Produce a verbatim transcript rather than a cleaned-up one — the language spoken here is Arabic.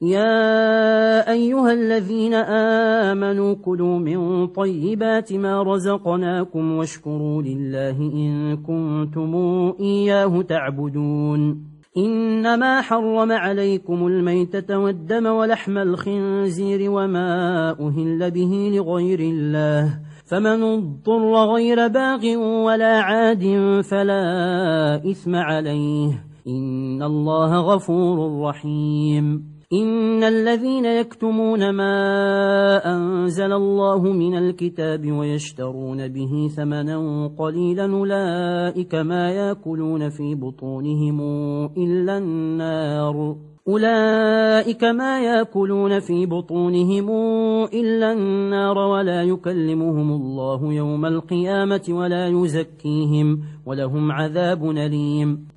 يا أيها الذين آمنوا كلوا من طيبات ما رزقناكم واشكروا لله إن كنتم إياه تعبدون. إنما حرم عليكم الميتة والدم ولحم الخنزير وما أهل به لغير الله، فمن اضطر غير باغ ولا عاد فلا إثم عليه، إن الله غفور رحيم. إن الذين يكتمون ما أنزل الله من الكتاب ويشترون به ثمنا قليلا أولئك ما يأكلون في بطونهم إلا النار أولئك ما يأكلون في بطونهم إلا النار ولا يكلمهم الله يوم القيامة ولا يزكيهم ولهم عذاب أليم.